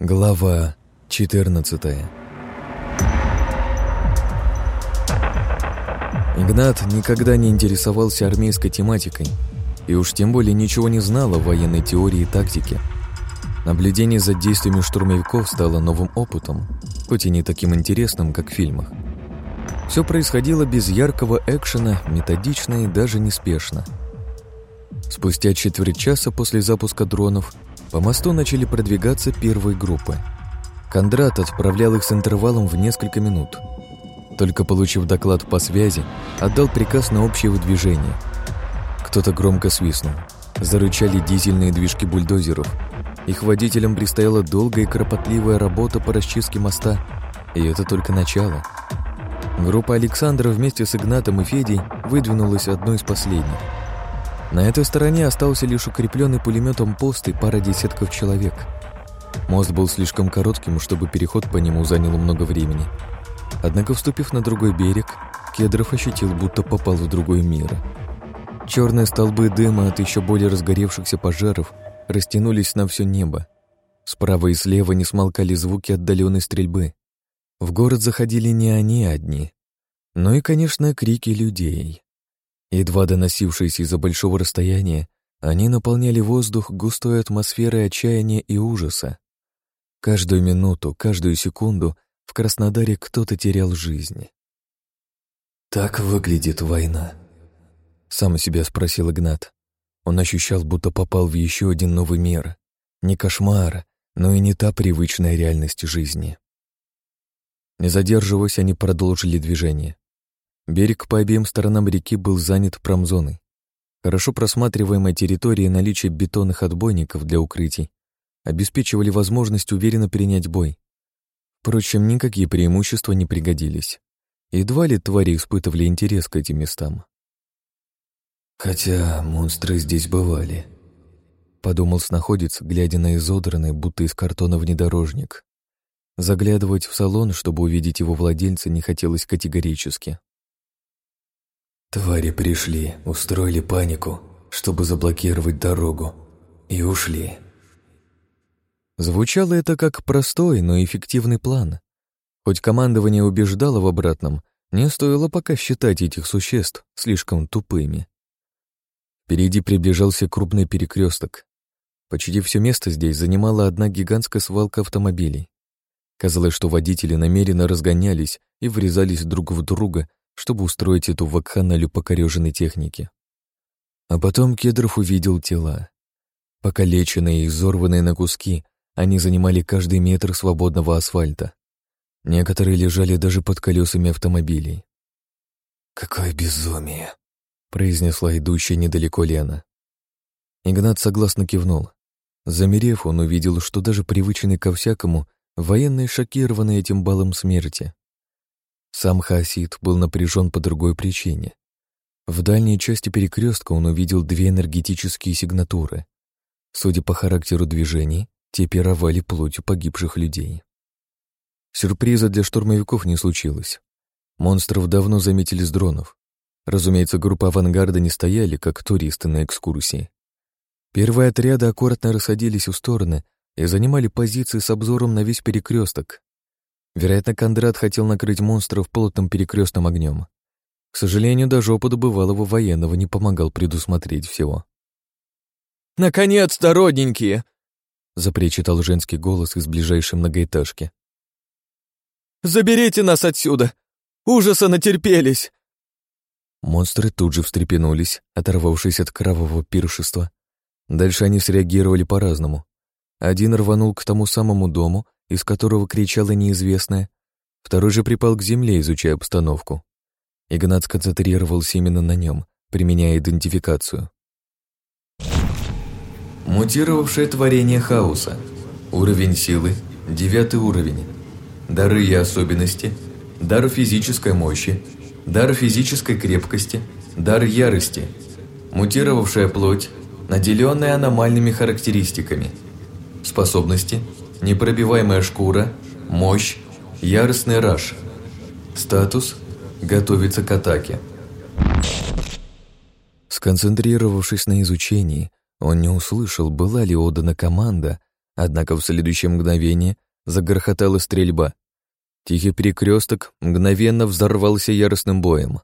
Глава 14. Игнат никогда не интересовался армейской тематикой и уж тем более ничего не знал о военной теории и тактике. Наблюдение за действиями штурмовиков стало новым опытом, хоть и не таким интересным, как в фильмах. Все происходило без яркого экшена, методично и даже неспешно. Спустя четверть часа после запуска дронов по мосту начали продвигаться первые группы. Кондрат отправлял их с интервалом в несколько минут. Только получив доклад по связи, отдал приказ на общее выдвижение. Кто-то громко свистнул. Зарычали дизельные движки бульдозеров. Их водителям предстояла долгая и кропотливая работа по расчистке моста, и это только начало. Группа Александра вместе с Игнатом и Федей выдвинулась одной из последних. На этой стороне остался лишь укрепленный пулеметом пост и пара десятков человек. Мост был слишком коротким, чтобы переход по нему занял много времени. Однако, вступив на другой берег, Кедров ощутил, будто попал в другой мир. Черные столбы дыма от еще более разгоревшихся пожаров растянулись на все небо. Справа и слева не смолкали звуки отдаленной стрельбы. В город заходили не они одни, но и, конечно, крики людей. Едва доносившиеся из-за большого расстояния, они наполняли воздух густой атмосферой отчаяния и ужаса. Каждую минуту, каждую секунду в Краснодаре кто-то терял жизнь. «Так выглядит война», — сам себя спросил Игнат. Он ощущал, будто попал в еще один новый мир. Не кошмар, но и не та привычная реальность жизни. Не задерживаясь, они продолжили движение. Берег по обеим сторонам реки был занят промзоной. Хорошо просматриваемая территория и наличие бетонных отбойников для укрытий обеспечивали возможность уверенно принять бой. Впрочем, никакие преимущества не пригодились. Едва ли твари испытывали интерес к этим местам. «Хотя монстры здесь бывали», — подумал снаходец, глядя на изодранный, будто из картона внедорожник. Заглядывать в салон, чтобы увидеть его владельца, не хотелось категорически. «Твари пришли, устроили панику, чтобы заблокировать дорогу, и ушли». Звучало это как простой, но эффективный план. Хоть командование убеждало в обратном, не стоило пока считать этих существ слишком тупыми. Впереди приближался крупный перекресток. Почти все место здесь занимала одна гигантская свалка автомобилей. Казалось, что водители намеренно разгонялись и врезались друг в друга, чтобы устроить эту вакханалию покореженной техники. А потом Кедров увидел тела. Покалеченные и изорванные на куски, они занимали каждый метр свободного асфальта. Некоторые лежали даже под колесами автомобилей. «Какое безумие!» — произнесла идущая недалеко Лена. Игнат согласно кивнул. Замерев, он увидел, что даже привычный ко всякому военные шокированы этим балом смерти. Сам Хаосид был напряжен по другой причине. В дальней части перекрестка он увидел две энергетические сигнатуры. Судя по характеру движений, те пировали плотью погибших людей. Сюрприза для штурмовиков не случилось. Монстров давно заметили с дронов. Разумеется, группа авангарда не стояли, как туристы на экскурсии. Первые отряды аккуратно рассадились в стороны и занимали позиции с обзором на весь перекресток. Вероятно, Кондрат хотел накрыть монстров плотным перекрестным огнем. К сожалению, даже опыт бывалого военного не помогал предусмотреть всего. «Наконец-то, родненькие!» — запричитал женский голос из ближайшей многоэтажки. «Заберите нас отсюда! Ужаса натерпелись!» Монстры тут же встрепенулись, оторвавшись от кровавого пиршества. Дальше они среагировали по-разному. Один рванул к тому самому дому, из которого кричала неизвестная, второй же припал к земле, изучая обстановку. Игнат сконцентрировался именно на нем, применяя идентификацию. Мутировавшее творение хаоса. Уровень силы – 9 уровень. Дары и особенности. Дар физической мощи. Дар физической крепкости. Дар ярости. Мутировавшая плоть, наделенная аномальными характеристиками. Способности – непробиваемая шкура, мощь, яростный раж. Статус – готовится к атаке. Сконцентрировавшись на изучении, он не услышал, была ли отдана команда, Однако в следующее мгновение загрохотала стрельба. Тихий перекресток мгновенно взорвался яростным боем.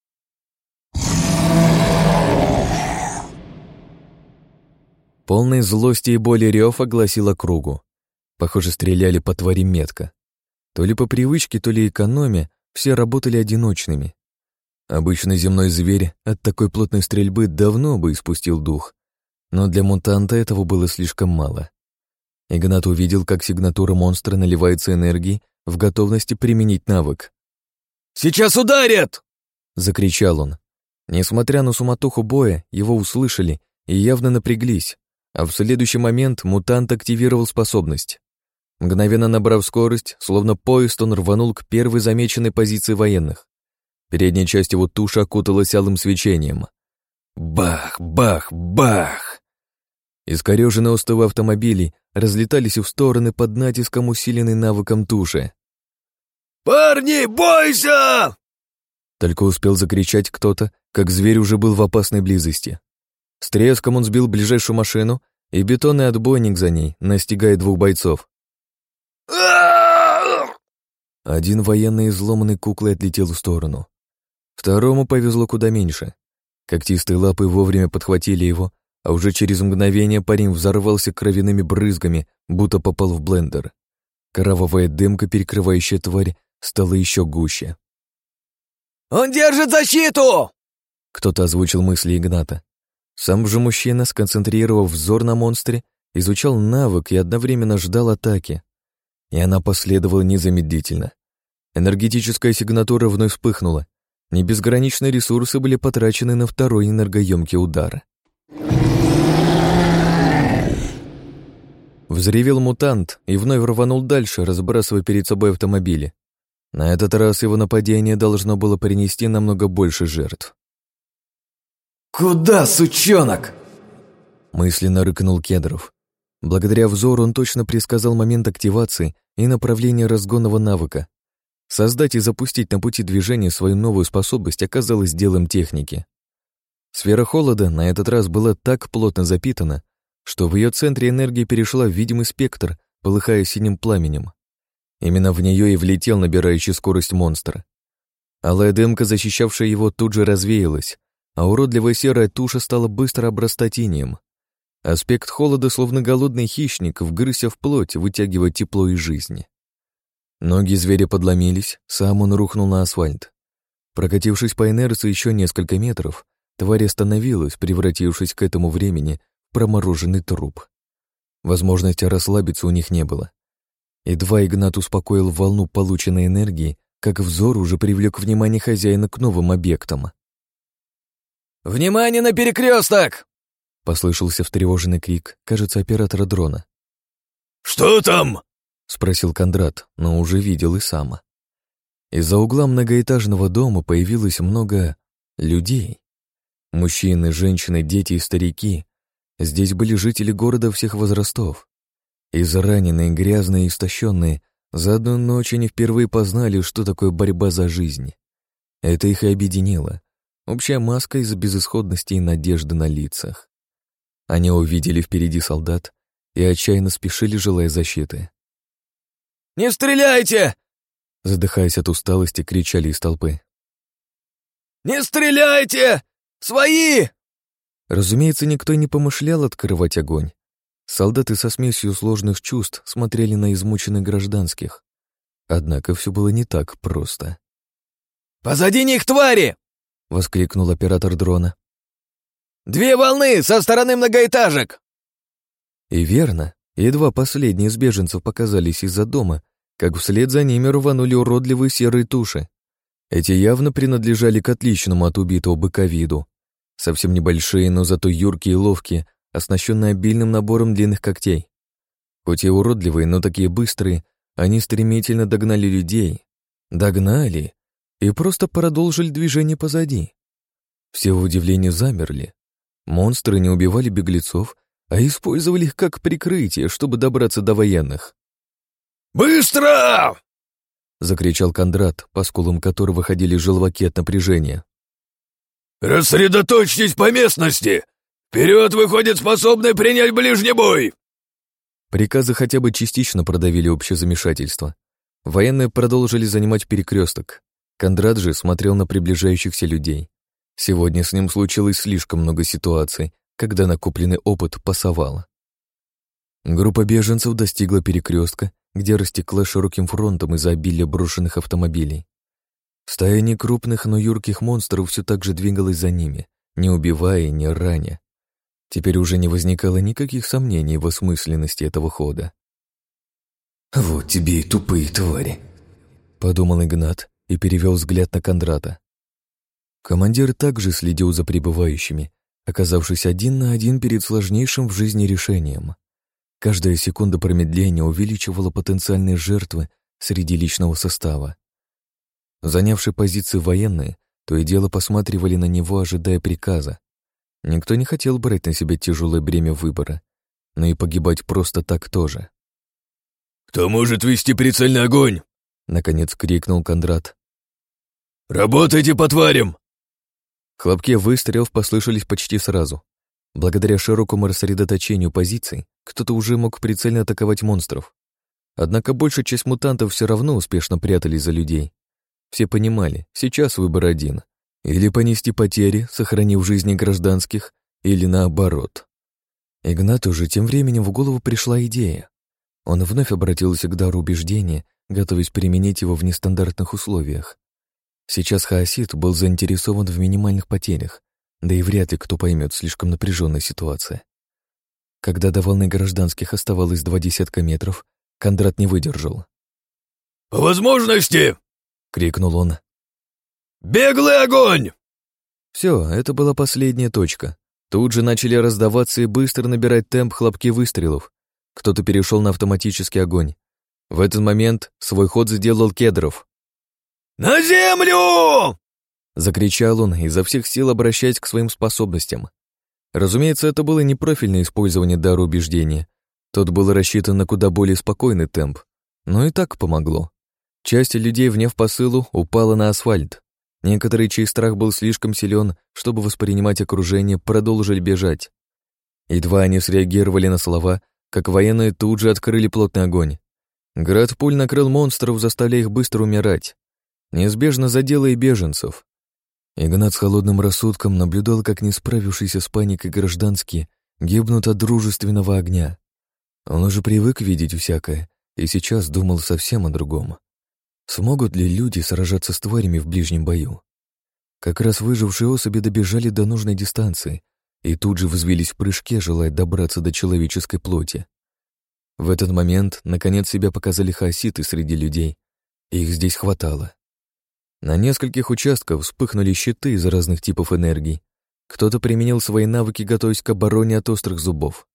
Полной злости и боли рев огласил округу. Похоже, стреляли по твари метко. То ли по привычке, то ли экономе, все работали одиночными. Обычный земной зверь от такой плотной стрельбы давно бы испустил дух, но для мутанта этого было слишком мало. Игнат увидел, как сигнатура монстра наливается энергией в готовности применить навык. «Сейчас ударят!» — закричал он. Несмотря на суматоху боя, его услышали и явно напряглись, а в следующий момент мутант активировал способность. Мгновенно набрав скорость, словно поезд, он рванул к первой замеченной позиции военных. Передняя часть его туши окуталась алым свечением. Бах, бах, бах! Искорёженные остовы автомобилей разлетались в стороны под натиском, усиленной навыком туши. «Парни, бойся!» Только успел закричать кто-то, как зверь уже был в опасной близости. С треском он сбил ближайшую машину, и бетонный отбойник за ней, настигая 2 бойцов. Один военный изломанной куклой отлетел в сторону. Второму повезло куда меньше. Когтистые лапы вовремя подхватили его, а уже через мгновение парень взорвался кровяными брызгами, будто попал в блендер. Кровавая дымка, перекрывающая тварь, стала еще гуще. «Он держит защиту!» Кто-то озвучил мысли Игната. Сам же мужчина, сконцентрировав взор на монстре, изучал навык и одновременно ждал атаки. И она последовала незамедлительно. Энергетическая сигнатура вновь вспыхнула. Не безграничные ресурсы были потрачены на второй энергоемкий удар. Взревел мутант и вновь рванул дальше, разбрасывая перед собой автомобили. На этот раз его нападение должно было принести намного больше жертв. «Куда, сучонок?» Мысленно рыкнул Кедров. Благодаря взору он точно предсказал момент активации и направление разгонного навыка. Создать и запустить на пути движения свою новую способность оказалось делом техники. Сфера холода на этот раз была так плотно запитана, что в ее центре энергия перешла в видимый спектр, полыхая синим пламенем. Именно в нее и влетел набирающий скорость монстр. Алая дымка, защищавшая его, тут же развеялась, а уродливая серая туша стала быстро обрастать инеем. Аспект холода, словно голодный хищник, вгрызся в плоть, вытягивая тепло и жизнь. Ноги зверя подломились, сам он рухнул на асфальт. Прокатившись по инерции еще несколько метров, тварь остановилась, превратившись к этому времени в промороженный труп. Возможности расслабиться у них не было. Едва Игнат успокоил волну полученной энергии, как взор уже привлек внимание хозяина к новым объектам. «Внимание на перекресток!» — послышался встревоженный крик, кажется, оператора дрона. «Что там?» — спросил Кондрат, но уже видел и сам. Из-за угла многоэтажного дома появилось много людей. Мужчины, женщины, дети и старики. Здесь были жители города всех возрастов. Израненные, грязные и истощенные, за одну ночь они впервые познали, что такое борьба за жизнь. Это их и объединило. Общая маска из-за безысходности и надежды на лицах. Они увидели впереди солдат и отчаянно спешили, желая защиты. «Не стреляйте!» Задыхаясь от усталости, кричали из толпы. «Не стреляйте! Свои!» Разумеется, никто не помышлял открывать огонь. Солдаты со смесью сложных чувств смотрели на измученных гражданских. Однако все было не так просто. «Позади них твари!» — воскликнул оператор дрона. «2 волны со стороны многоэтажек!» И верно, едва последние из беженцев показались из-за дома, как вслед за ними рванули уродливые серые туши. Эти явно принадлежали к отличному от убитого быка виду. Совсем небольшие, но зато юркие и ловкие, оснащенные обильным набором длинных когтей. Хоть и уродливые, но такие быстрые, они стремительно догнали людей. Догнали и просто продолжили движение позади. Все в удивлении замерли. Монстры не убивали беглецов, а использовали их как прикрытие, чтобы добраться до военных. «Быстро!» — закричал Кондрат, по скулам которого ходили желваки от напряжения. «Рассредоточьтесь по местности! Вперед выходит способный принять ближний бой!» Приказы хотя бы частично продавили общее замешательство. Военные продолжили занимать перекресток. Кондрат же смотрел на приближающихся людей. Сегодня с ним случилось слишком много ситуаций, когда накопленный опыт пасовал. Группа беженцев достигла перекрестка, где растеклась широким фронтом из-за обилия брошенных автомобилей. Стая некрупных, но юрких монстров все так же двигалась за ними, не убивая и не раня. Теперь уже не возникало никаких сомнений в осмысленности этого хода. «Вот тебе и тупые твари», — подумал Игнат и перевел взгляд на Кондрата. Командир также следил за прибывающими, оказавшись один на один перед сложнейшим в жизни решением. Каждая секунда промедления увеличивала потенциальные жертвы среди личного состава. Занявшие позиции военные то и дело посматривали на него, ожидая приказа. Никто не хотел брать на себя тяжелое бремя выбора, но и погибать просто так тоже. «Кто может вести прицельный огонь?» — наконец крикнул Кондрат. «Работайте по тварям!» Хлопки выстрелов послышались почти сразу. Благодаря широкому рассредоточению позиций кто-то уже мог прицельно атаковать монстров. Однако большая часть мутантов все равно успешно прятались за людей. Все понимали, сейчас выбор один. Или понести потери, сохранив жизни гражданских, или наоборот. Игнату же тем временем в голову пришла идея. Он вновь обратился к дару убеждения, готовясь применить его в нестандартных условиях. Сейчас хаосит был заинтересован в минимальных потерях, да и вряд ли кто поймет слишком напряженная ситуация. Когда до волны гражданских оставалось 20 метров, Кондрат не выдержал. «По возможности!» — крикнул он. «Беглый огонь!» Все, это была последняя точка. Тут же начали раздаваться и быстро набирать темп хлопки выстрелов. Кто-то перешел на автоматический огонь. В этот момент свой ход сделал Кедров. «На землю!» — закричал он, изо всех сил обращаясь к своим способностям. Разумеется, это было не профильное использование дара убеждения. Тот был рассчитан на куда более спокойный темп. Но и так помогло. Часть людей, вняв посылу, упала на асфальт. Некоторые, чей страх был слишком силен, чтобы воспринимать окружение, продолжили бежать. Едва они среагировали на слова, как военные тут же открыли плотный огонь. Град пуль накрыл монстров, заставляя их быстро умирать. Неизбежно задело и беженцев. Игнат с холодным рассудком наблюдал, как не справившиеся с паникой гражданские гибнут от дружественного огня. Он уже привык видеть всякое и сейчас думал совсем о другом. Смогут ли люди сражаться с тварями в ближнем бою? Как раз выжившие особи добежали до нужной дистанции и тут же взвились в прыжке, желая добраться до человеческой плоти. В этот момент, наконец, себя показали хаоситы среди людей, и их здесь хватало. На нескольких участках вспыхнули щиты из разных типов энергий. Кто-то применил свои навыки, готовясь к обороне от острых зубов.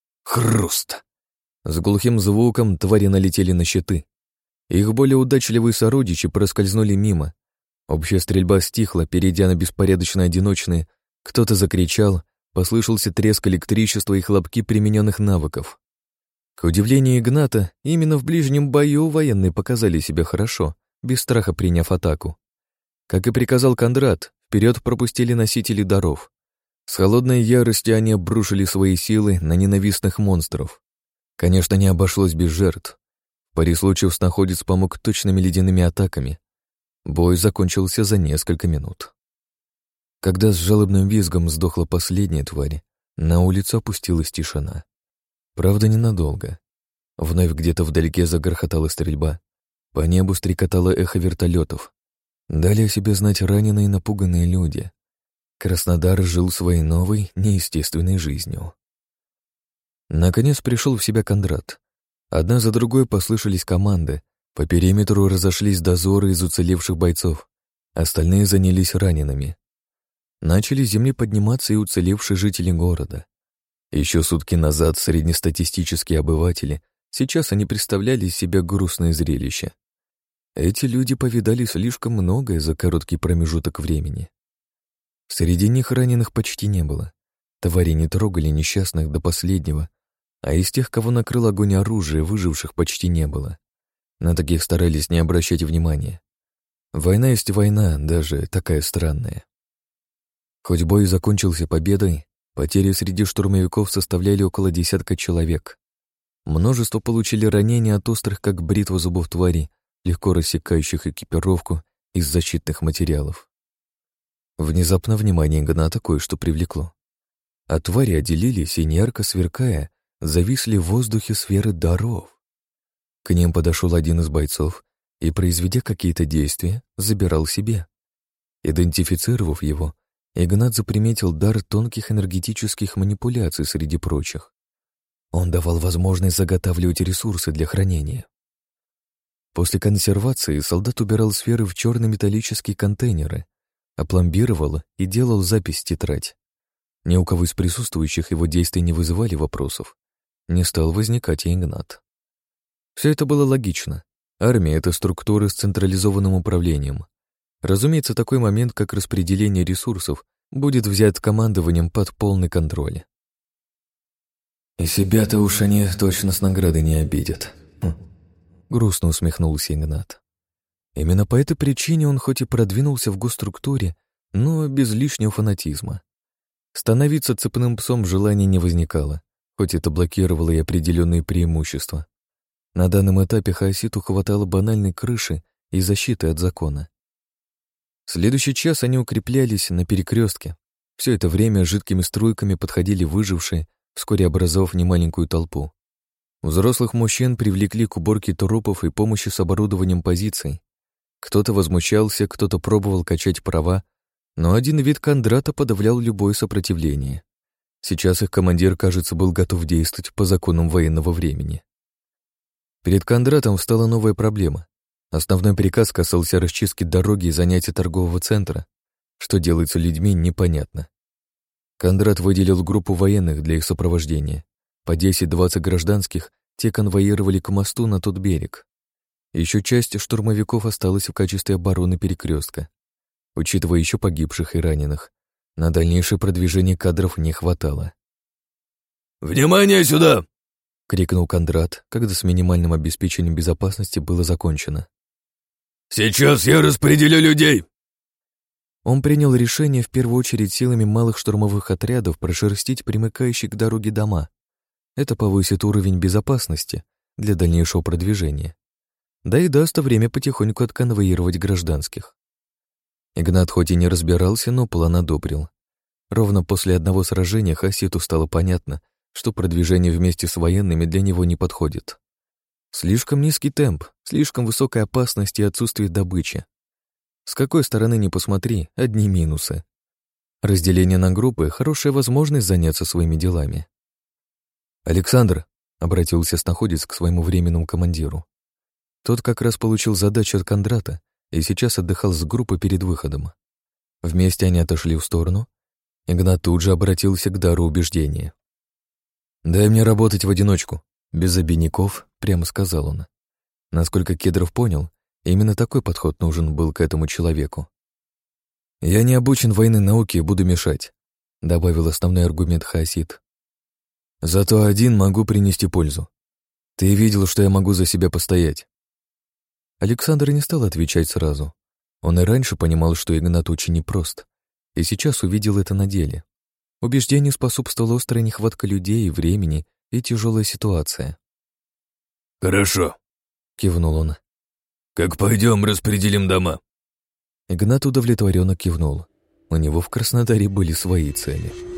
Хруст! С глухим звуком твари налетели на щиты. Их более удачливые сородичи проскользнули мимо. Общая стрельба стихла, перейдя на беспорядочно одиночные. Кто-то закричал, послышался треск электричества и хлопки примененных навыков. К удивлению Игната, именно в ближнем бою военные показали себя хорошо, без страха приняв атаку. Как и приказал Кондрат, вперед пропустили носители даров. С холодной яростью они обрушили свои силы на ненавистных монстров. Конечно, не обошлось без жертв. В паре случаев снаходец помог точными ледяными атаками. Бой закончился за несколько минут. Когда с жалобным визгом сдохла последняя тварь, на улицу опустилась тишина. Правда, ненадолго. Вновь где-то вдалеке загрохотала стрельба. По небу стрекотало эхо вертолетов. Дали о себе знать раненые и напуганные люди. Краснодар жил своей новой, неестественной жизнью. Наконец пришел в себя Кондрат. Одна за другой послышались команды. По периметру разошлись дозоры из уцелевших бойцов. Остальные занялись ранеными. Начали с земли подниматься и уцелевшие жители города. Еще сутки назад среднестатистические обыватели, сейчас они представляли из себя грустное зрелище. Эти люди повидали слишком многое за короткий промежуток времени. Среди них раненых почти не было. Твари не трогали несчастных до последнего, а из тех, кого накрыл огонь оружия, выживших почти не было. На таких старались не обращать внимания. Война есть война, даже такая странная. Хоть бой закончился победой, потери среди штурмовиков составляли около 10 человек. Множество получили ранения от острых, как бритва зубов тварей, легко рассекающих экипировку из защитных материалов. Внезапно внимание Игната кое-что привлекло. А твари отделились и, неярко сверкая, зависли в воздухе сферы даров. К ним подошел один из бойцов и, произведя какие-то действия, забирал себе. Идентифицировав его, Игнат заприметил дар тонких энергетических манипуляций среди прочих. Он давал возможность заготавливать ресурсы для хранения. После консервации солдат убирал сферы в черные металлические контейнеры, опломбировал и делал запись в тетрадь. Ни у кого из присутствующих его действия не вызывали вопросов. Не стал возникать и Игнат. Все это было логично. Армия — это структура с централизованным управлением. Разумеется, такой момент, как распределение ресурсов, будет взят командованием под полный контроль. И себя-то уж они точно с наградой не обидят. Грустно усмехнулся Игнат. Именно по этой причине он хоть и продвинулся в госструктуре, но без лишнего фанатизма. Становиться цепным псом желания не возникало, хоть это блокировало и определенные преимущества. На данном этапе Хаоситу хватало банальной крыши и защиты от закона. Следующий час они укреплялись на перекрестке. Все это время жидкими струйками подходили выжившие, вскоре образовав немаленькую толпу. Взрослых мужчин привлекли к уборке трупов и помощи с оборудованием позиций. Кто-то возмущался, кто-то пробовал качать права, но один вид Кондрата подавлял любое сопротивление. Сейчас их командир, кажется, был готов действовать по законам военного времени. Перед Кондратом встала новая проблема. Основной приказ касался расчистки дороги и занятия торгового центра. Что делается людьми, непонятно. Кондрат выделил группу военных для их сопровождения. По 10-20 гражданских те конвоировали к мосту на тот берег. Еще часть штурмовиков осталась в качестве обороны перекрестка. Учитывая еще погибших и раненых, на дальнейшее продвижение кадров не хватало. «Внимание сюда!» — крикнул Кондрат, когда с минимальным обеспечением безопасности было закончено. «Сейчас я распределю людей!» Он принял решение в первую очередь силами малых штурмовых отрядов прошерстить примыкающие к дороге дома. Это повысит уровень безопасности для дальнейшего продвижения. Да и даст время потихоньку отконвоировать гражданских. Игнат хоть и не разбирался, но план одобрил. Ровно после одного сражения Хаоситу стало понятно, что продвижение вместе с военными для него не подходит. Слишком низкий темп, слишком высокая опасность и отсутствие добычи. С какой стороны ни посмотри, одни минусы. Разделение на группы — хорошая возможность заняться своими делами. «Александр», — обратился снаходец к своему временному командиру. Тот как раз получил задачу от Кондрата и сейчас отдыхал с группой перед выходом. Вместе они отошли в сторону. Игнат тут же обратился к дару убеждения. «Дай мне работать в одиночку», — без обиняков, прямо сказал он. Насколько Кедров понял, именно такой подход нужен был к этому человеку. «Я не обучен военной науке и буду мешать», — добавил основной аргумент Хаосит. «Зато один могу принести пользу. Ты видел, что я могу за себя постоять». Александр не стал отвечать сразу. Он и раньше понимал, что Игнат очень непрост, и сейчас увидел это на деле. Убеждению способствовала острая нехватка людей, времени и тяжелая ситуация. «Хорошо», — кивнул он. «Как пойдем, распределим дома». Игнат удовлетворенно кивнул. У него в Краснодаре были свои цели.